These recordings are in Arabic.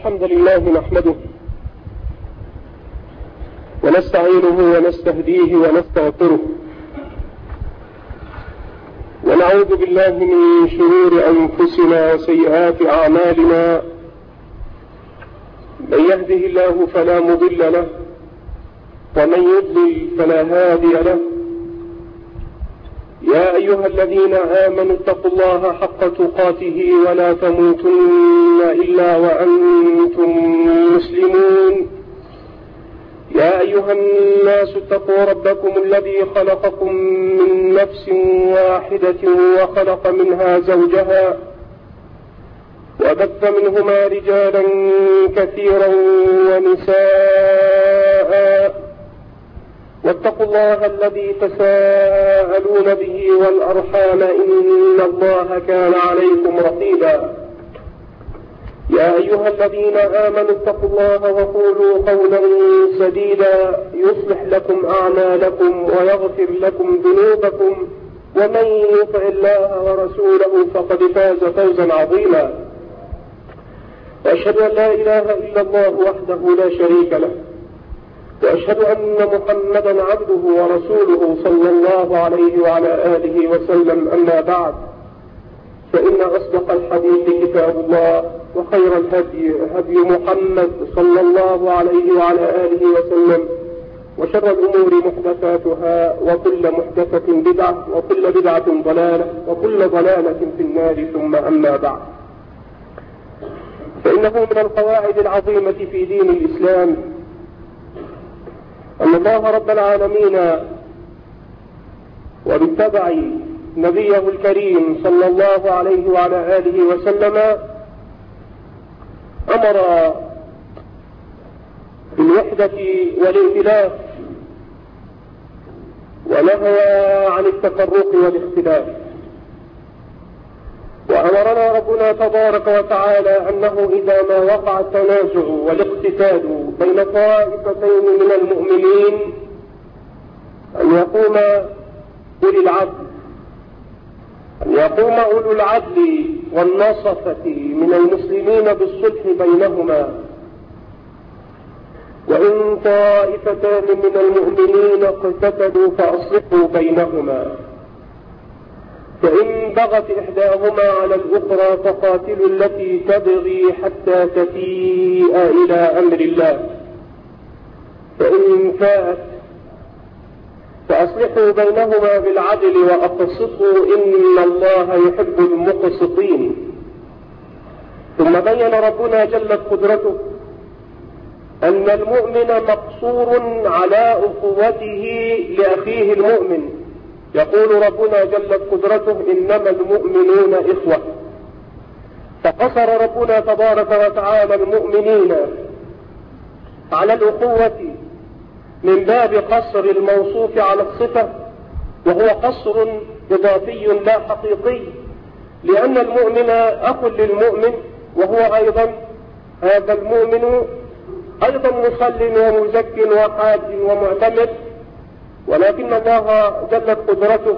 الحمد لله نحمده ونستعينه ونستهديه ونستغفره ونعوذ بالله من شرور أنفسنا وسيئات أعمالنا. من يهده الله فلا مضل له ومن يضلل فلا هادي له. يا أيها الذين آمنوا اتقوا الله حق تقاته ولا تموتن إلا وأنتم مسلمون. يا أيها الناس اتقوا ربكم الذي خلقكم من نفس واحدة وخلق منها زوجها وبث منهما رجالا كثيرا ونساء. واتقوا الله الذي تساءلون به والأرحام إن الله كان عليكم رقيبا. يا أيها الذين آمنوا اتقوا الله وقولوا قولا سديدا يصلح لكم أعمالكم ويغفر لكم ذنوبكم ومن يطع الله ورسوله فقد فاز فوزا عظيما. وأشهد أن لا إله إلا الله وحده لا شريك له وأشهد أن محمدا عبده ورسوله صلى الله عليه وعلى آله وسلم. أما بعد، فإن أصدق الحديث كتاب الله وخير الهدي هدي محمد صلى الله عليه وعلى آله وسلم وشر الأمور محدثاتها وكل محدثة بدعة وكل بدعة ضلالة وكل ضلالة في النار. ثم أما بعد، فإنه من القواعد العظيمة في دين الإسلام أن الله رب العالمين وباتبع نبيه الكريم صلى الله عليه وعلى آله وسلم أمر بالوحدة والائتلاف ونهى عن التفرق والاختلاف. وأمرنا ربنا تبارك وتعالى أنه إذا ما وقع التنازع والاقتتال بين طائفتين من المؤمنين أن يقوم أولو العدل والنصفة من المسلمين بالصلح بينهما. وإن طائفتان من المؤمنين اقتتلوا فأصلحوا بينهما، فإن بغت إحداهما على الأخرى فقاتلوا التي تبغي حتى تفيء إلى أمر الله، فإن فاءت فأصلحوا بينهما بالعدل وأقسطوا إن الله يحب المقسطين. ثم بين ربنا جلت قدرته أن المؤمن مقصور على أخوته لأخيه المؤمن. يقول ربنا جلت قدرته إنما المؤمنون إخوة، فقصر ربنا تبارك وتعالى المؤمنين على الأخوة من باب قصر الموصوف على الصفة، وهو قصر إضافي لا حقيقي، لأن المؤمن أخ للمؤمن، وهو أيضا هذا المؤمن أيضا مصل ومزك وحاج ومعتمر. ولكن الله جلت قدرته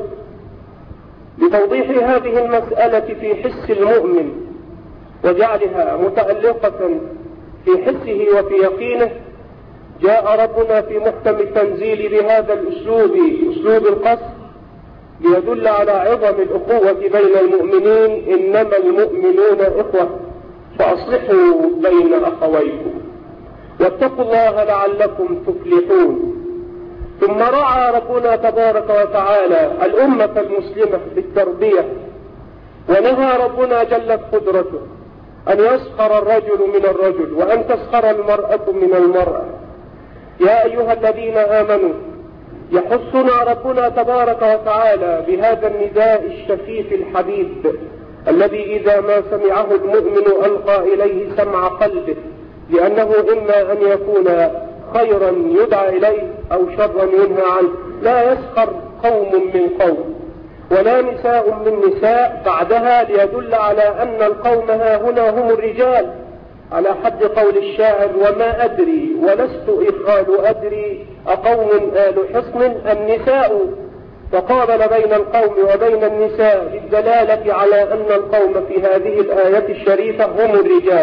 لتوضيح هذه المسألة في حس المؤمن وجعلها متألقة في حسه وفي يقينه، جاء ربنا في محكم التنزيل بهذا الأسلوب، أسلوب القصر، ليدل على عظم الأخوة بين المؤمنين. إنما المؤمنون إخوة فأصلحوا بين أخويكم واتقوا الله لعلكم تفلحون. ثم رعى ربنا تبارك وتعالى الأمة المسلمة بالتربية، ونهى ربنا جلت قدرته أن يسخر الرجل من الرجل وأن تسخر المرأة من المرأة. يا أيها الذين آمنوا، يحثنا ربنا تبارك وتعالى بهذا النداء الشفيف الحبيب الذي إذا ما سمعه المؤمن ألقى إليه سمع قلبه، لأنه إما أن يكون خيرا يدعى إليه أو شرا ينهى عنه. لا يسخر قوم من قوم ولا نساء من نساء بعدها، ليدل على أن القوم ها هنا هم الرجال، على حد قول الشاعر: وما أدري ولست إخال أدري أقوم آل حصن النساء. فقابل بين القوم وبين النساء للدلالة على أن القوم في هذه الآية الشريفة هم الرجال.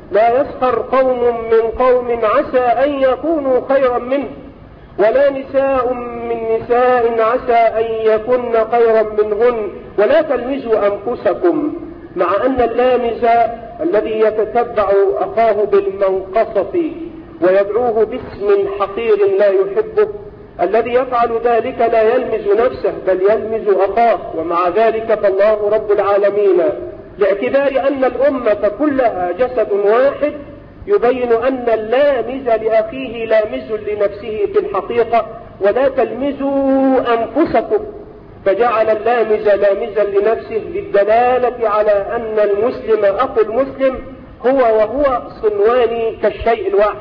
لا يسخر قوم من قوم عسى أن يكونوا خيرا منه، ولا نساء من نساء عسى أن يكن خيرا منهن، ولا تلمزوا أنفسكم، مع أن اللامز الذي يتتبع أخاه بالمنقصة ويدعوه باسم حقير لا يحبه، الذي يفعل ذلك لا يلمز نفسه بل يلمز أخاه. ومع ذلك فالله رب العالمين لاعتبار أن الأمة كلها جسد واحد يبين أن اللامز لأخيه لامز لنفسه في الحقيقة، ولا تلمزوا أنفسكم، فجعل اللامز لامزا لنفسه للدلالة على أن المسلم أخو المسلم هو وهو صنوان كالشيء الواحد.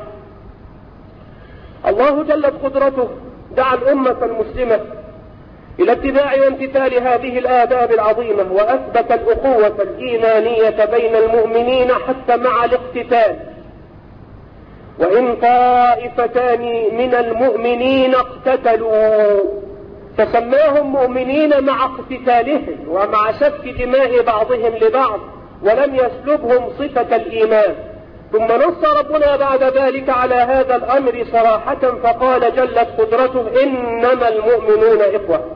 الله جلت قدرته دعا الأمة المسلمة إلى اتباع وامتثال هذه الآداب العظيمة، وأثبت الأخوة الإيمانية بين المؤمنين حتى مع الاقتتال. وإن طائفتان من المؤمنين اقتتلوا فسماهم مؤمنين مع اقتتالهم ومع سفك دماء بعضهم لبعض، ولم يسلبهم صفة الإيمان. ثم نص ربنا بعد ذلك على هذا الأمر صراحة فقال جلت قدرته: إنما المؤمنون إخوة.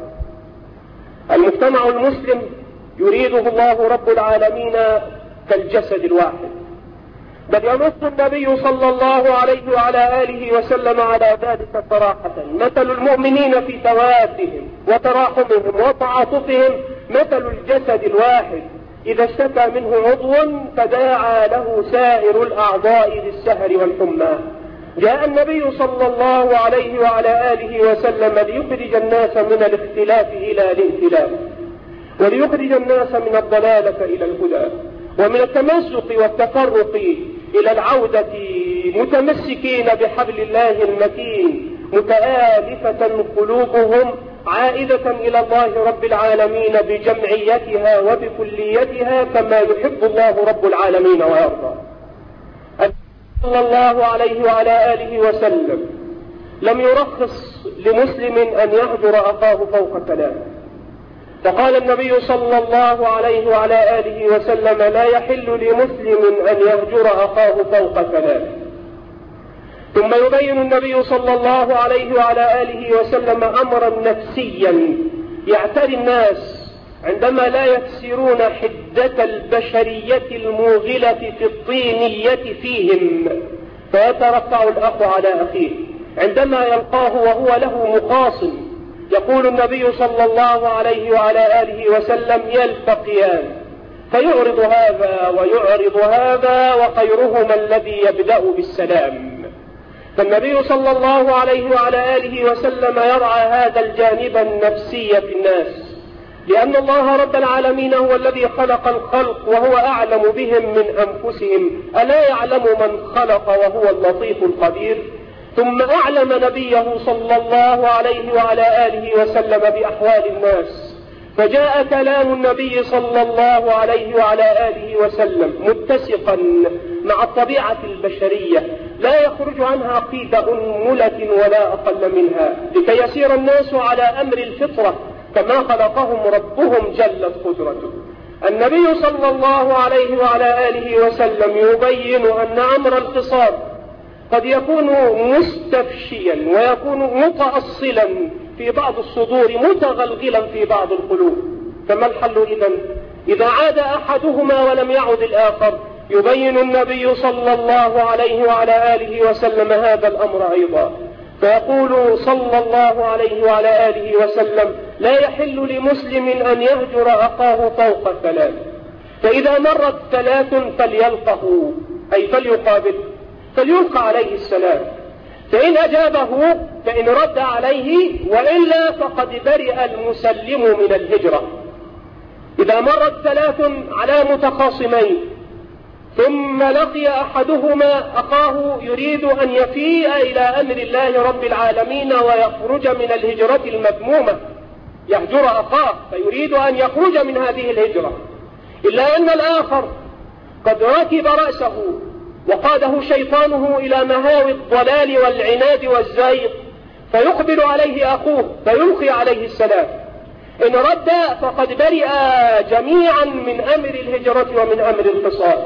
المجتمع المسلم يريده الله رب العالمين كالجسد الواحد، بل ينص النبي صلى الله عليه وعلى آله وسلم على ذلك صراحة: مثل المؤمنين في توادهم وتراحمهم وتعاطفهم مثل الجسد الواحد، إذا اشتكى منه عضو تداعى له سائر الأعضاء بالسهر والحمى. جاء النبي صلى الله عليه وعلى آله وسلم ليخرج الناس من الاختلاف إلى الائتلاف، وليخرج الناس من الضلالة إلى الهدى، ومن التمزق والتفرق إلى العودة متمسكين بحبل الله المتين، متآلفة قلوبهم عائدة إلى الله رب العالمين بجمعيتها وبكليتها كما يحب الله رب العالمين ويرضى. صلى الله عليه وعلى آله وسلم لم يرخص لمسلم أن يهجر أخاه فوق ثلاث، فقال النبي صلى الله عليه وعلى آله وسلم: لا يحل لمسلم أن يهجر أخاه فوق ثلاث. ثم يبين النبي صلى الله عليه وعلى آله وسلم أمرا نفسيا يعتري الناس عندما لا يكسرون حدة البشرية الموغلة في الطينية فيهم، فيترفع الأخ على أخيه عندما يلقاه وهو له مخاصم. يقول النبي صلى الله عليه وعلى آله وسلم: يلتقيان فيعرض هذا ويعرض هذا وخيرهما الذي يبدأ بالسلام. فالنبي صلى الله عليه وعلى آله وسلم يرعى هذا الجانب النفسي في الناس، لأن الله رب العالمين هو الذي خلق الخلق وهو أعلم بهم من أنفسهم. ألا يعلم من خلق وهو اللطيف الخبير؟ ثم أعلم نبيه صلى الله عليه وعلى آله وسلم بأحوال الناس، فجاء كلام النبي صلى الله عليه وعلى آله وسلم متسقا مع الطبيعة البشرية لا يخرج عنها قيد أنملة ولا أقل منها، لكي يسير الناس على أمر الفطرة كما خلقهم ربهم جلت قدرته. النبي صلى الله عليه وعلى آله وسلم يبين أن أمر الخصام قد يكون مستفشيا ويكون متأصلا في بعض الصدور متغلغلا في بعض القلوب، فما الحل إذن؟ إذا عاد أحدهما ولم يعد الآخر يبين النبي صلى الله عليه وعلى آله وسلم هذا الأمر أيضا، فيقول صلى الله عليه وعلى آله وسلم: لا يحل لمسلم أن يهجر أخاه فوق ثلاث، فإذا مرت ثلاث فليلقه أي فليقابله، فليلقى عليه السلام، فإن أجابه فإن رد عليه، وإلا فقد برئ المسلم من الهجرة. إذا مرت ثلاث على متخاصمين ثم لقي أحدهما أخاه يريد أن يفيء إلى أمر الله رب العالمين ويخرج من الهجرة المذمومة، يهجر أخاه فيريد أن يخرج من هذه الهجرة، إلا أن الآخر قد ركب رأسه وقاده شيطانه إلى مهاوي الضلال والعناد والزيغ، فيقبل عليه أخوه فيلقي عليه السلام، إن رد فقد برئ جميعا من أمر الهجرة ومن أمر الخصام.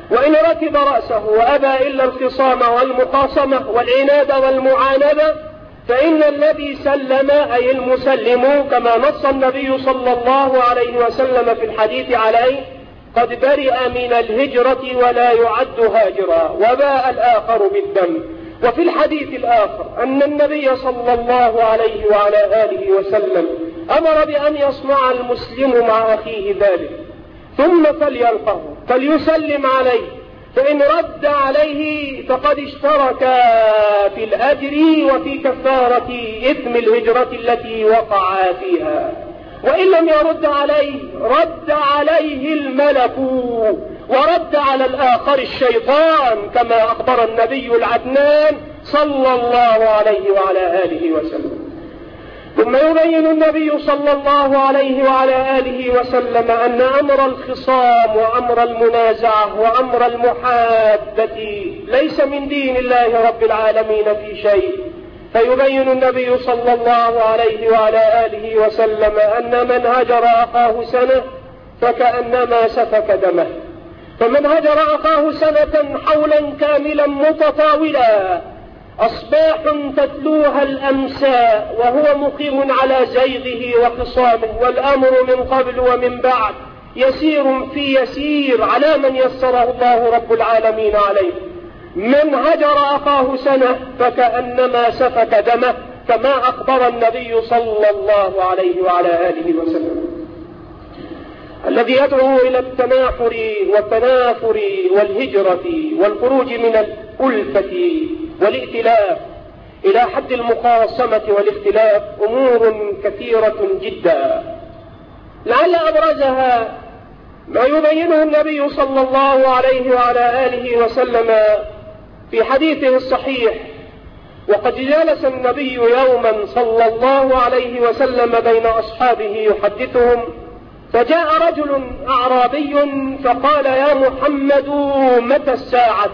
وإن ركب رأسه وأبى إلا الخصام والمخاصمة والعناد والمعاندة فإن الذي سلم أي المسلم كما نص النبي صلى الله عليه وسلم في الحديث عليه قد برئ من الهجرة ولا يعد هاجرا، وباء الآخر بالدم. وفي الحديث الآخر أن النبي صلى الله عليه وعلى آله وسلم أمر بأن يصنع المسلم مع أخيه ذلك ثم فليلقه فليسلم عليه، فإن رد عليه فقد اشترك في الأجر وفي كفارة إثم الهجرة التي وقع فيها، وإن لم يرد عليه رد عليه الملك ورد على الآخر الشيطان كما أخبر النبي العدنان صلى الله عليه وعلى آله وسلم. ثم يبين النبي صلى الله عليه وعلى آله وسلم أن أمر الخصام وأمر المنازعة وأمر المحادة ليس من دين الله رب العالمين في شيء، فيبين النبي صلى الله عليه وعلى آله وسلم أن من هجر أخاه سنة فكأنما سفك دمه، فمن هجر أخاه سنة حولا كاملا متطاولا أصباح تتلوها الأمساء وهو مقيم على زيغه وخصامه، والأمر من قبل ومن بعد يسير في يسير على من يسره الله رب العالمين عليه. من هجر أخاه سنة فكأنما سفك دمه كما أخبر النبي صلى الله عليه وعلى آله وسلم. الذي يدعو إلى التناحر والتنافر والهجرة والخروج من الألفة والائتلاف إلى حد المخاصمة والاختلاف أمور كثيرة جدا، لعل أبرزها ما يبينه النبي صلى الله عليه وعلى آله وسلم في حديثه الصحيح. وقد جلس النبي يوما صلى الله عليه وسلم بين أصحابه يحدثهم، فجاء رجل أعرابي فقال: يا محمد متى الساعة؟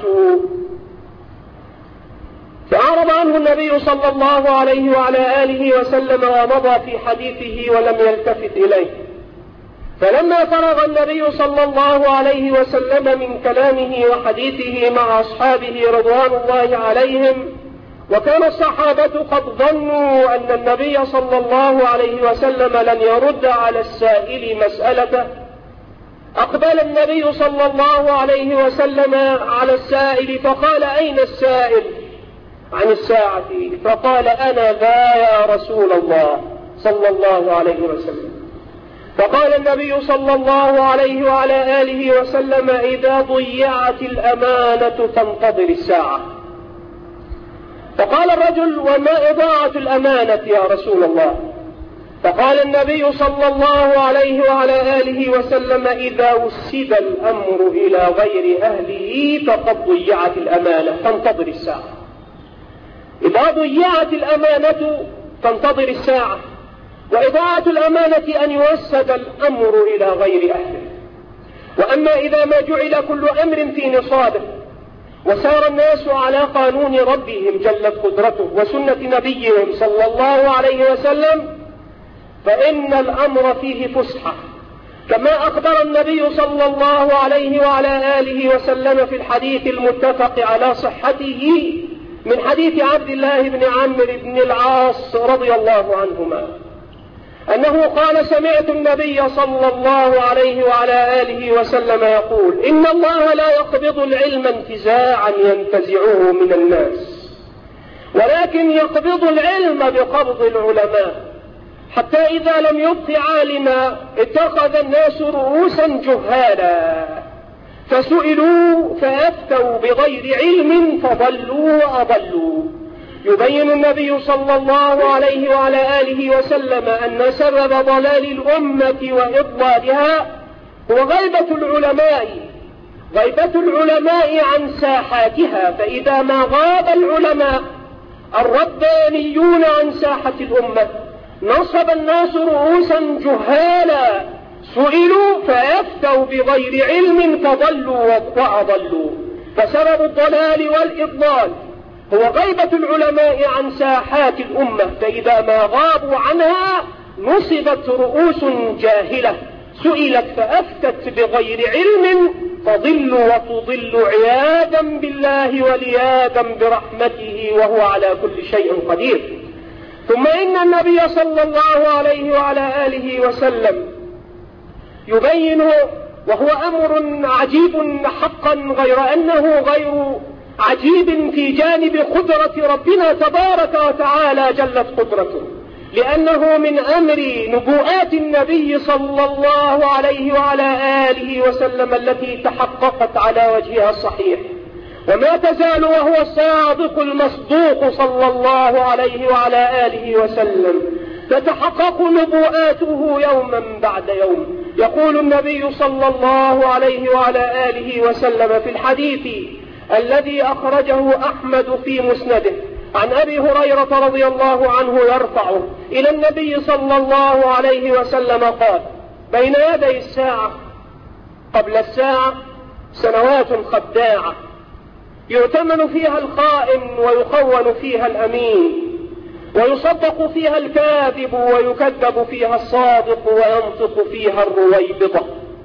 فأعرض عنه النبي صلى الله عليه وعلى آله وسلم ومضى في حديثه ولم يلتفت إليه. فلما فرغ النبي صلى الله عليه وسلم من كلامه وحديثه مع أصحابه رضوان الله عليهم، وكان الصحابة قد ظنوا أن النبي صلى الله عليه وسلم لن يرد على السائل مسألته، أقبل النبي صلى الله عليه وسلم على السائل فقال: أين السائل عن الساعة؟ فقال: أنا ذا يا رسول الله صلى الله عليه وسلم. فقال النبي صلى الله عليه وعلى آله وسلم: إذا ضيعت الأمانة فانتظر الساعة. فقال الرجل: وما إضاعة الأمانة يا رسول الله؟ فقال النبي صلى الله عليه وعلى آله وسلم: إذا وسد الأمر إلى غير أهله فقد ضيعت الأمانة فانتظر الساعة. إذا ضيعت الأمانة فانتظر الساعة، وإضاعة الأمانة أن يوسد الأمر إلى غير أهله. وأما إذا ما جعل كل أمر في نصابه وسار الناس على قانون ربهم جلت قدرته وسنة نبيهم صلى الله عليه وسلم فإن الأمر فيه فسحة، كما أخبر النبي صلى الله عليه وعلى آله وسلم في الحديث المتفق على صحته من حديث عبد الله بن عمرو بن العاص رضي الله عنهما أنه قال: سمعت النبي صلى الله عليه وعلى آله وسلم يقول: إن الله لا يقبض العلم انتزاعا ينتزعه من الناس، ولكن يقبض العلم بقبض العلماء، حتى إذا لم يبق عالما اتخذ الناس رؤوسا جهالا فسئلوا فأفتوا بغير علم فضلوا وأضلوا. يبين النبي صلى الله عليه وعلى آله وسلم أن سبب ضلال الأمة وإضلالها هو غيبة العلماء عن ساحاتها، فإذا ما غاب العلماء الربانيون عن ساحة الأمة نصب الناس رؤوسا جهالا سئلوا فأفتوا بغير علم فضلوا وأضلوا. فسبب الضلال والإضلال هو غيبة العلماء عن ساحات الأمة، فإذا ما غابوا عنها نصبت رؤوس جاهلة سئلت فأفتت بغير علم تضل وتضل عياذا بالله والعياذا برحمته وهو على كل شيء قدير. ثم إن النبي صلى الله عليه وعلى آله وسلم يبين، وهو أمر عجيب حقا، غير أنه غير عجيب في جانب قدرة ربنا تبارك وتعالى جلت قدرته، لأنه من أمر نبوءات النبي صلى الله عليه وعلى آله وسلم التي تحققت على وجهها الصحيح، وما تزال وهو الصادق المصدوق صلى الله عليه وعلى آله وسلم تتحقق نبوءاته يوما بعد يوم. يقول النبي صلى الله عليه وعلى آله وسلم في الحديث الذي أخرجه أحمد في مسنده عن أبي هريرة رضي الله عنه يرفعه إلى النبي صلى الله عليه وسلم قال: بين يدي الساعة قبل الساعة سنوات خداعة يؤتمن فيها الخائن ويخون فيها الأمين، ويصدق فيها الكاذب ويكذب فيها الصادق، وينطق فيها الرويبضة.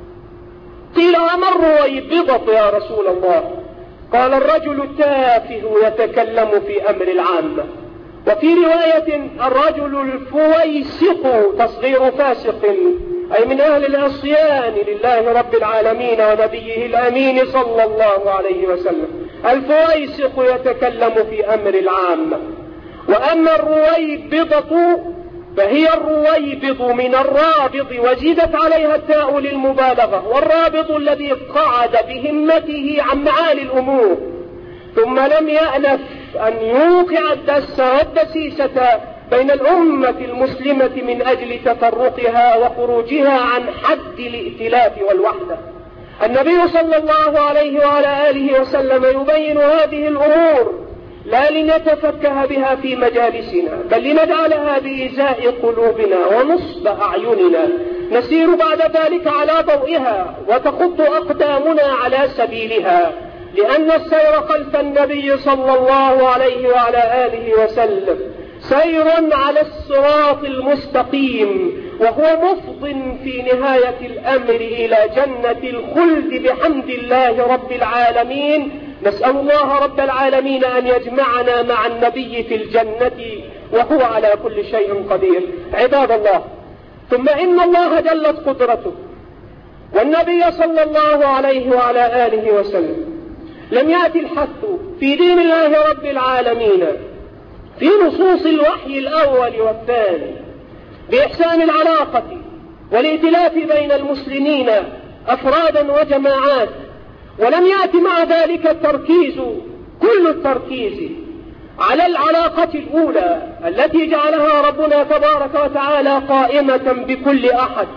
قيل: وما الرويبضة يا رسول الله؟ قال: الرجل التافه يتكلم في أمر العامة. وفي رواية: الرجل الفويسق، تصغير فاسق، أي من أهل العصيان لله رب العالمين ونبيه الأمين صلى الله عليه وسلم. الفويسق يتكلم في أمر العامة. وأما الرويبضة فهي الرويبض من الرابض، وزيدت عليها التاء للمبالغة، والرابض الذي قعد بهمته عن معالي الأمور ثم لم يأنف أن يوقع الدس والدسيسة بين الأمة المسلمة من أجل تفرقها وخروجها عن حد الائتلاف والوحدة. النبي صلى الله عليه وعلى آله وسلم يبين هذه الأمور لا لنتفكه بها في مجالسنا، بل لنجعلها بإزاء قلوبنا ونصب أعيننا، نسير بعد ذلك على ضوئها وتخط أقدامنا على سبيلها، لأن السير خلف النبي صلى الله عليه وعلى آله وسلم سير على الصراط المستقيم، وهو مفض في نهاية الأمر إلى جنة الخلد بحمد الله رب العالمين. نسأل الله رب العالمين أن يجمعنا مع النبي في الجنة وهو على كل شيء قدير. عباد الله، ثم إن الله جلت قدرته والنبي صلى الله عليه وعلى آله وسلم لم يأتي الحث في دين الله رب العالمين في نصوص الوحي الأول والثاني بإحسان العلاقة والائتلاف بين المسلمين أفرادا وجماعات، ولم يأتي مع ذلك التركيز كل التركيز على العلاقة الأولى التي جعلها ربنا تبارك وتعالى قائمة بكل أحد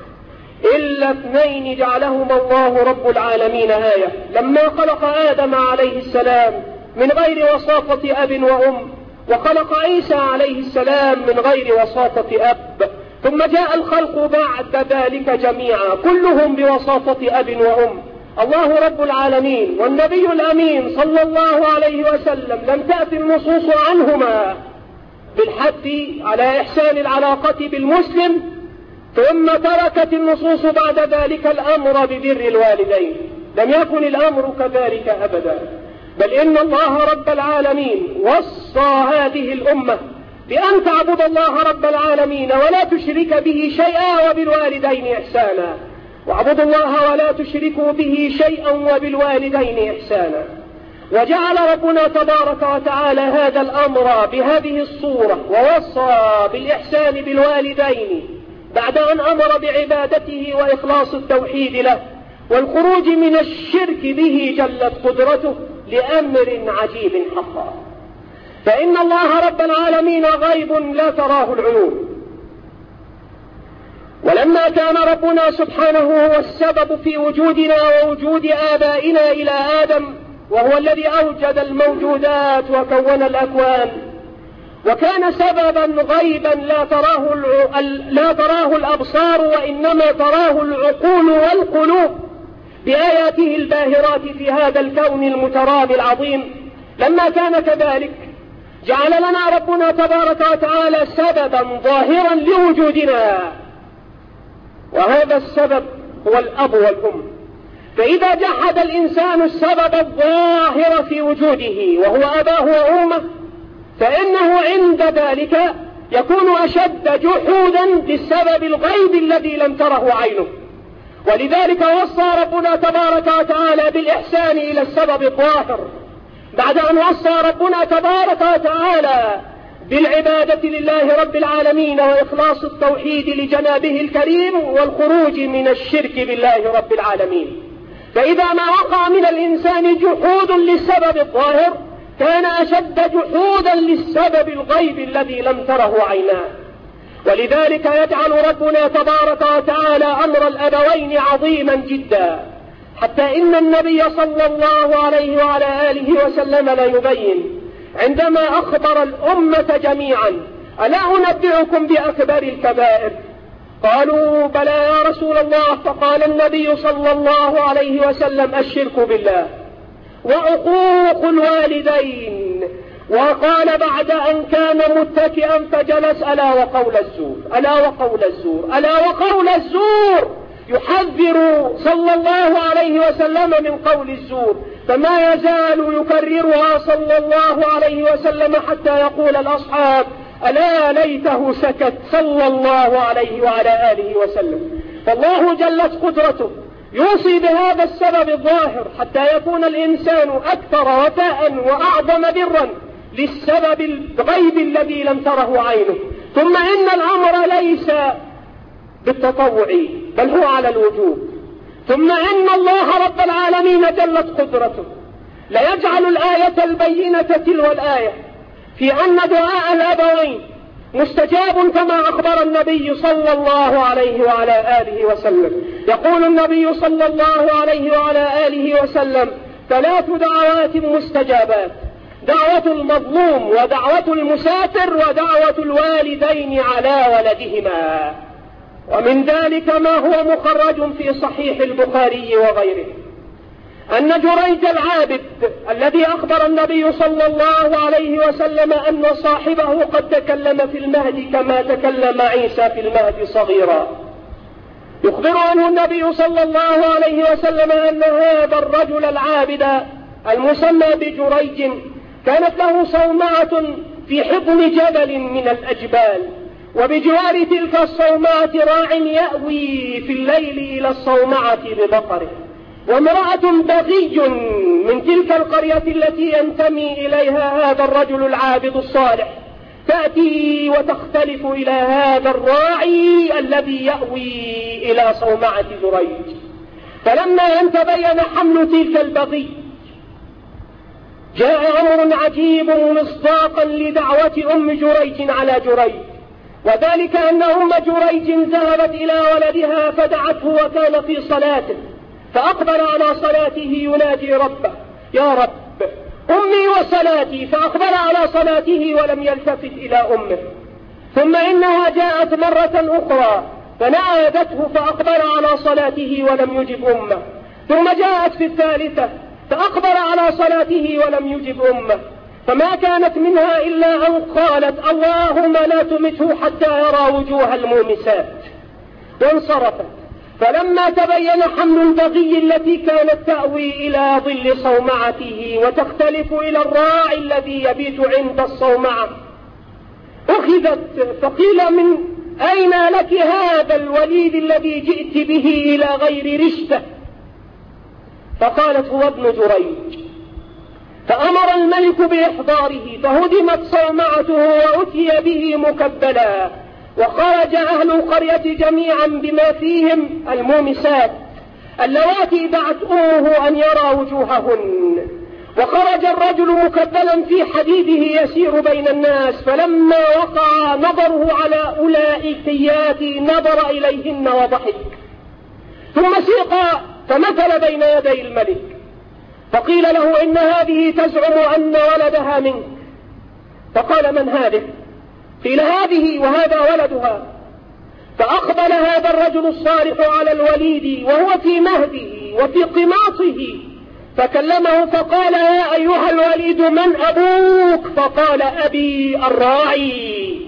إلا اثنين جعلهما الله رب العالمين آية، لما خلق آدم عليه السلام من غير وساطة أب وأم، وخلق عيسى عليه السلام من غير وساطة أب، ثم جاء الخلق بعد ذلك جميعا كلهم بوساطة أب وأم. الله رب العالمين والنبي الأمين صلى الله عليه وسلم لم تأتي النصوص عنهما بالحث على إحسان العلاقة بالمسلم، ثم تركت النصوص بعد ذلك الأمر ببر الوالدين. لم يكن الأمر كذلك أبدا، بل إن الله رب العالمين وصى هذه الأمة بأن تعبد الله رب العالمين ولا تشرك به شيئا وبالوالدين إحسانا، واعبدوا الله ولا تشركوا به شيئا وبالوالدين إحسانا. وجعل ربنا تبارك وتعالى هذا الأمر بهذه الصورة ووصى بالإحسان بالوالدين بعد أن أمر بعبادته وإخلاص التوحيد له والخروج من الشرك به جلت قدرته لأمر عجيب حقا. فإن الله رب العالمين غيب لا تراه العيون، ولما كان ربنا سبحانه هو السبب في وجودنا ووجود آبائنا إلى آدم، وهو الذي أوجد الموجودات وكون الأكوان، وكان سببا غيبا لا تراه الأبصار وإنما تراه العقول والقلوب بآياته الباهرات في هذا الكون المترابي العظيم. لما كان كذلك جعل لنا ربنا تبارك وتعالى سببا ظاهرا لوجودنا، وهذا السبب هو الأب والأم. فإذا جحد الإنسان السبب الظاهر في وجوده وهو أباه وأمه فإنه عند ذلك يكون أشد جحودا للسبب الغيب الذي لم تره عينه. ولذلك وصى ربنا تبارك وتعالى بالإحسان إلى السبب الظاهر بعد أن وصى ربنا تبارك وتعالى بالعبادة لله رب العالمين وإخلاص التوحيد لجنابه الكريم والخروج من الشرك بالله رب العالمين. فإذا ما وقع من الإنسان جحود للسبب الظاهر كان أشد جحودا للسبب الغيب الذي لم تره عيناه. ولذلك يجعل ربنا تبارك وتعالى أمر الأبوين عظيما جدا، حتى إن النبي صلى الله عليه وعلى آله وسلم لا يبين عندما أخبر الأمة جميعا: ألا أنبئكم بأكبر الكبائر؟ قالوا: بلى يا رسول الله. فقال النبي صلى الله عليه وسلم: الشرك بالله وعقوق الوالدين. وقال بعد أن كان متكئا فجلس: ألا وقول الزور، ألا وقول الزور، ألا وقول الزور. يحذر صلى الله عليه وسلم من قول الزور، فما يزال يكررها صلى الله عليه وسلم حتى يقول الأصحاب: ألا ليته سكت صلى الله عليه وعلى آله وسلم. فالله جلت قدرته يوصي بهذا السبب الظاهر حتى يكون الإنسان أكثر وفاء وأعظم برا للسبب الغيب الذي لم تره عينه. ثم إن الأمر ليس بالتطوع بل هو على الوجوب. ثم إن الله رب العالمين جلت قدرته ليجعل الآية البينة تلو الآية في أن دعاء الأبوين مستجاب كما أخبر النبي صلى الله عليه وعلى آله وسلم. يقول النبي صلى الله عليه وعلى آله وسلم: 3 دعوات مستجابات: دعوة المظلوم ودعوة المسافر ودعوة الوالدين على ولدهما. ومن ذلك ما هو مخرج في صحيح البخاري وغيره أن جريج العابد الذي أخبر النبي صلى الله عليه وسلم أن صاحبه قد تكلم في المهد كما تكلم عيسى في المهد صغيرا، يخبر عنه النبي صلى الله عليه وسلم أن هذا الرجل العابد المسمى بجريج كانت له صومعة في حضن جبل من الأجبال، وبجوار تلك الصومعة راع يأوي في الليل إلى الصومعة ببقره، وامرأة بغي من تلك القرية التي ينتمي إليها هذا الرجل العابد الصالح تأتي وتختلف إلى هذا الراعي الذي يأوي إلى صومعة جريج. فلما أن تبين حمل تلك البغي جاء أمر عجيب مصداقا لدعوة أم جريج على جريج، وذلك أن أم جريج ذهبت إلى ولدها فدعته وكان في صلاته، فأقبل على صلاته ينادي ربه: يا رب أمي وصلاتي، فأقبل على صلاته ولم يلتفت إلى أمه. ثم إنها جاءت مرة أخرى فنادته فأقبل على صلاته ولم يجب أمه. ثم جاءت في الثالثة فأقبل على صلاته ولم يجب أمه، فما كانت منها إلا أن قالت: اللهم لا تمته حتى يرى وجوه المومسات، وانصرفت. فلما تبين حمل البغي التي كانت تأوي إلى ظل صومعته وتختلف إلى الراعي الذي يبيت عند الصومعة أخذت فقيل: من أين لك هذا الوليد الذي جئت به إلى غير رشته؟ فقالت: هو ابن جريج. فأمر الملك بإحضاره فهدمت صومعته وأتي به مكبلا، وخرج أهل القرية جميعا بما فيهم المومسات اللواتي دعت أمه أن يرى وجوههن. وخرج الرجل مكبلا في حديده يسير بين الناس، فلما وقع نظره على أولئك نظر إليهن وضحك، ثم سيق فمثل بين يدي الملك فقيل له: إن هذه تزعم أن ولدها منك. فقال: من هذه؟ قيل: هذه وهذا ولدها. فأقبل هذا الرجل الصالح على الوليد وهو في مهده وفي قماصه فكلمه فقال: يا أيها الوليد من أبوك؟ فقال: أبي الراعي.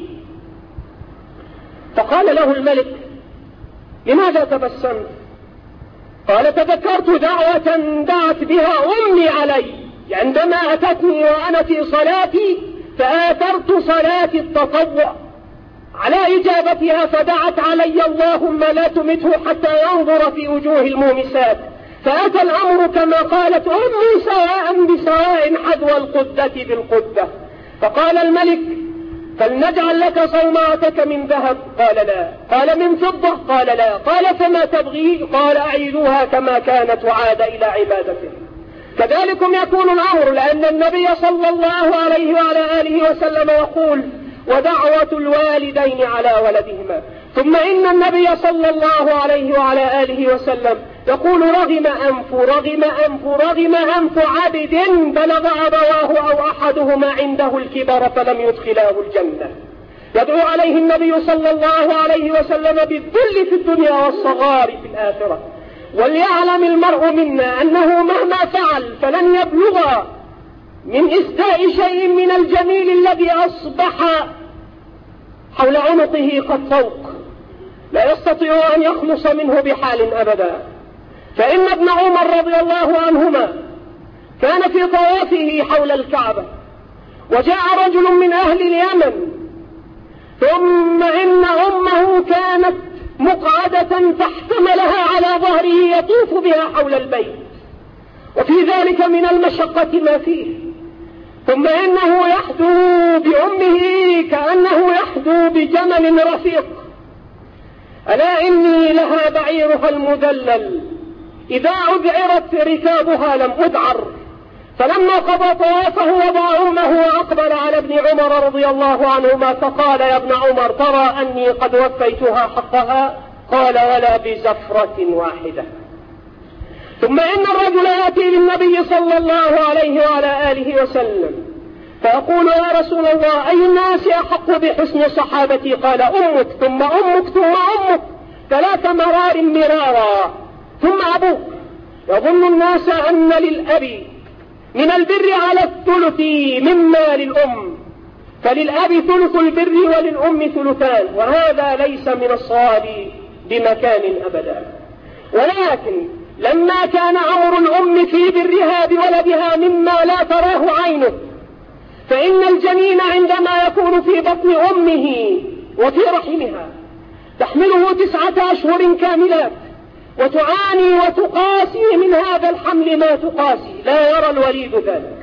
فقال له الملك: لماذا تبسمت؟ قال تذكرت دعوة دعت بها أمي علي عندما أتتني وأنا في صلاتي فآثرت صلاتي التطوع على إجابتها فدعت علي اللهم لا تمته حتى ينظر في وجوه المومسات، فأتى الأمر كما قالت أمي سواء بسواء حذو القدة بالقدة. فقال الملك فلنجعل لك صومعتك من ذهب؟ قال لا. قال من فضة؟ قال لا. قال فما تبغي؟ قال أعيدوها كما كانت وعاد إلى عبادته. كذلكم يكون الأمر، لأن النبي صلى الله عليه وعلى آله وسلم يقول ودعوة الوالدين على ولدهما. ثم إن النبي صلى الله عليه وعلى آله وسلم يقول رغم أنف عبد بلغ أبواه أو أحدهما عنده الكبر فلم يدخلاه الجنة. يدعو عليه النبي صلى الله عليه وسلم بالذل في الدنيا والصغار في الآخرة. وليعلم المرء منا أنه مهما فعل فلن يبلغ من إسداء شيء من الجميل الذي أصبح حول عنقه قد فوق، لا يستطيع أن يخلص منه بحال أبدا. فإن ابن عمر رضي الله عنهما كان في طوافه حول الكعبة وجاء رجل من أهل اليمن، ثم إن أمه كانت مقعدة فاحتملها على ظهره يطوف بها حول البيت، وفي ذلك من المشقة ما فيه. ثم إنه يحدو بأمه كأنه يحدو بجمل رفيق. ألا إني لها بعيرها المدلل إذا أذعرت ركابها لم أذعر. فلما قضى طوافه وضع أمه وأقبل على ابن عمر رضي الله عنهما فقال يا ابن عمر ترى أني قد وفيتها حقها؟ قال ولا بزفرة واحدة. ثم إن الرجل يأتي للنبي صلى الله عليه وعلى آله وسلم فيقول يا رسول الله أي الناس أحق بحسن صحابتي؟ قال أمك ثم أمك ثم أمك 3 مرارا ثم أبوك. يظن الناس أن للأب من البر على الثلث مما للأم، فللأب ثلث البر وللأم ثلثان، وهذا ليس من الصواب بمكان أبدا. ولكن لما كان أمر الأم في برها بولدها مما لا تراه عينه، فإن الجنين عندما يكون في بطن أمه وفي رحمها تحمله 9 أشهر كاملات وتعاني وتقاسي من هذا الحمل ما تقاسي، لا يرى الوليد ذلك.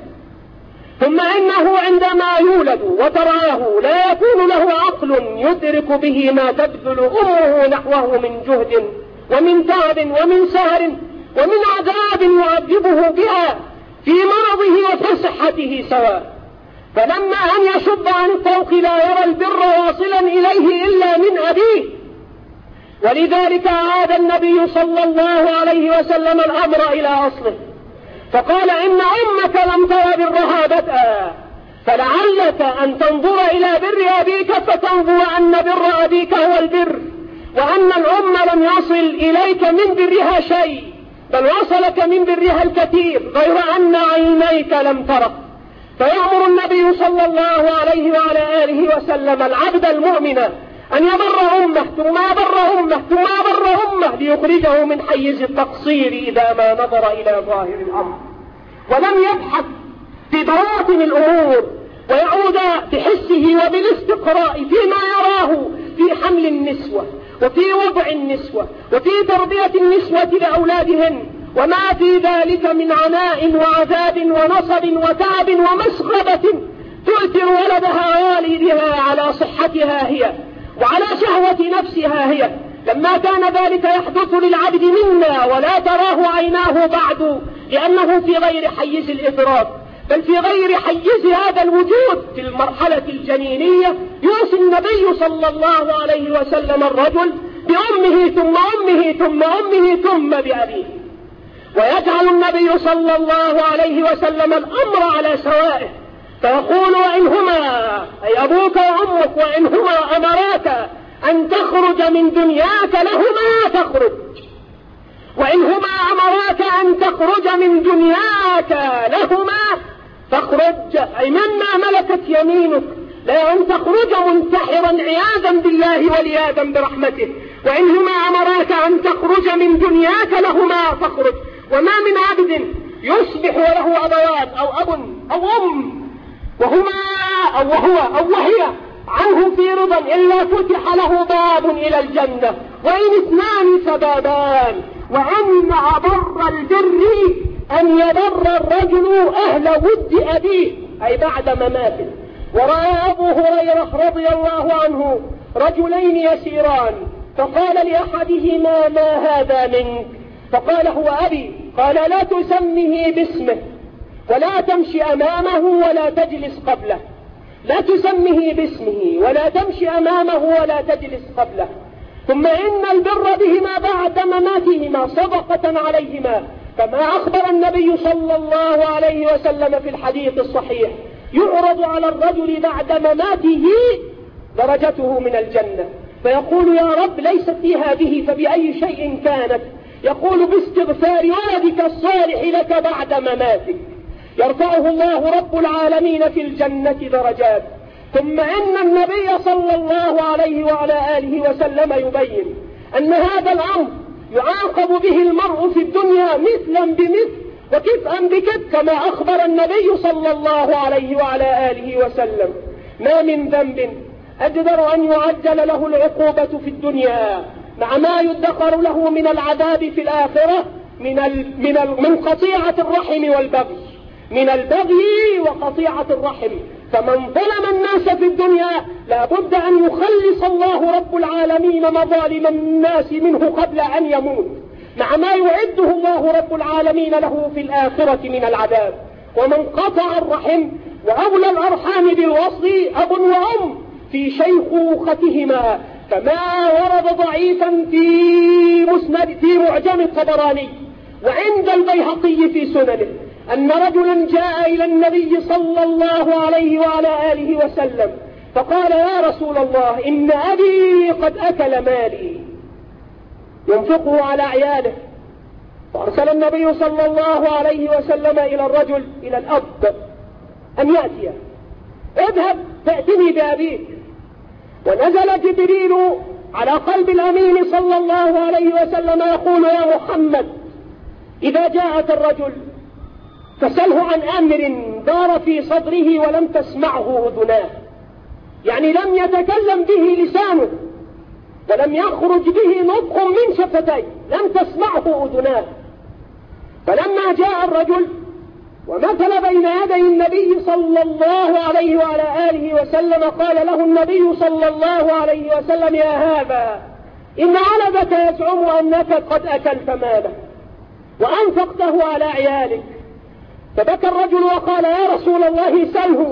ثم إنه عندما يولد وتراه لا يكون له عقل يدرك به ما تبذل أمه نحوه من جهد ومن تعب ومن سهر ومن عذاب يعذبه بها في مرضه وفي صحته سواء. فلما أن يشب عن الطوق لا يرى البر واصلا إليه إلا من أبيه. ولذلك عاد النبي صلى الله عليه وسلم الأمر إلى أصله فقال إن أمك لم تر برها بدءا، فلعلك أن تنظر إلى بر أبيك فتنظر أن بر أبيك هو البر، وأن الأم لم يصل إليك من برها شيء بل وصلك من برها الكثير غير أن عينيك لم تره. فيأمر النبي صلى الله عليه وعلى آله وسلم العبد المؤمن أن يبر أمه ثم يبر أمه ثم يبر أمه ليخرجه من حيز التقصير إذا ما نظر إلى ظاهر الأمر، ولم يبحث في بواطن الأمور ويعود بحسه وبالاستقراء فيما يراه في حمل النسوة وفي وضع النسوة وفي تربية النسوة لأولادهن وما في ذلك من عناء وعذاب ونصب وتعب ومسخبة تؤثر ولدها والدها على صحتها هي وعلى شهوة نفسها هي. لما كان ذلك يحدث للعبد منا ولا تراه عيناه بعد لأنه في غير حيز الإدراك بل في غير حيز هذا الوجود في المرحلة الجنينية، يوصي النبي صلى الله عليه وسلم الرجل بأمه ثم أمه ثم أمه ثم بأبيه. ويجعل النبي صلى الله عليه وسلم الأمر على سوائه فيقول وإنهما أي أبوك وأمك وإنهما أمراك أن تخرج من دنياك لهما تخرج، وإنهما أمراك أن تخرج من دنياك لهما تخرج، أي مما ملكت يمينك لا أن تخرج منتحرا عياذا بالله والعياذا برحمته وإنهما أمراك أن تخرج من دنياك لهما فاخرج. وما من عبد يصبح وله أبوان أو أب أو أم وهي عنه في رضا إلا فتح له باب إلى الجنة، وإن اثنان فبابان. وأن أبر البر أن يبر الرجل أهل ود أبيه، أي بعد مماته. ورأى أبو هريرة رضي الله عنه رجلين يسيران، فقال لأحدهما: ما هذا منك؟ فقال: هو أبي. قال: لا تسمه باسمه ولا تمشي أمامه ولا تجلس قبله. لا تسمه باسمه ولا تمشي أمامه ولا تجلس قبله. ثم إن البر بهما بعد مماتهما صدقة عليهما، كما أخبر النبي صلى الله عليه وسلم في الحديث الصحيح: يعرض على الرجل بعد مماته درجته من الجنة، فيقول: يا رب ليست لي هذه، فبأي شيء كانت؟ يقول: باستغفار ولدك الصالح لك بعد مماتك. يرفعه الله رب العالمين في الجنة درجات. ثم إن النبي صلى الله عليه وعلى آله وسلم يبين أن هذا الأمر يعاقب به المرء في الدنيا مثلا بمثل وكفءا بكفء، كما أخبر النبي صلى الله عليه وعلى آله وسلم: ما من ذنب أجدر أن يعجل له العقوبة في الدنيا مع ما يدخر له من العذاب في الآخرة من قطيعة الرحم والبغي، من البغي وقطيعة الرحم. فمن ظلم الناس في الدنيا لا بد أن يخلص الله رب العالمين مظالم الناس منه قبل أن يموت، مع ما يعده الله رب العالمين له في الآخرة من العذاب. ومن قطع الرحم وأولى الأرحام بالوصل أب وأم في شيخوختهما، كما ورد ضعيفا في معجم الطبراني وعند البيهقي في سننه أن رجلا جاء إلى النبي صلى الله عليه وعلى آله وسلم فقال: يا رسول الله، إن أبي قد أكل مالي ينفقه على عياله. فأرسل النبي صلى الله عليه وسلم إلى الرجل، إلى الأب، أن يأتيه: اذهب فأتني بأبيك. ونزل جبريل على قلب الأمين صلى الله عليه وسلم يقول: يا محمد، إذا جاءك الرجل فسله عن أمر دار في صدره ولم تسمعه أذناه، يعني لم يتكلم به لسانه ولم يخرج به نطق من شفتيه، لم تسمعه أذناه. فلما جاء الرجل ومثل بين يدي النبي صلى الله عليه وعلى آله وسلم قال له النبي صلى الله عليه وسلم: يا هذا، إن ولدك يزعم أنك قد أكلت ماله وأنفقته على عيالك. فبكى الرجل وقال: يا رسول الله،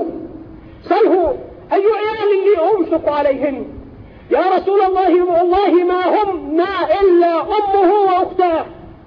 سله أي عيال لي أنفق عليهن؟ يا رسول الله، والله ما هم إلا أمه وأختاه.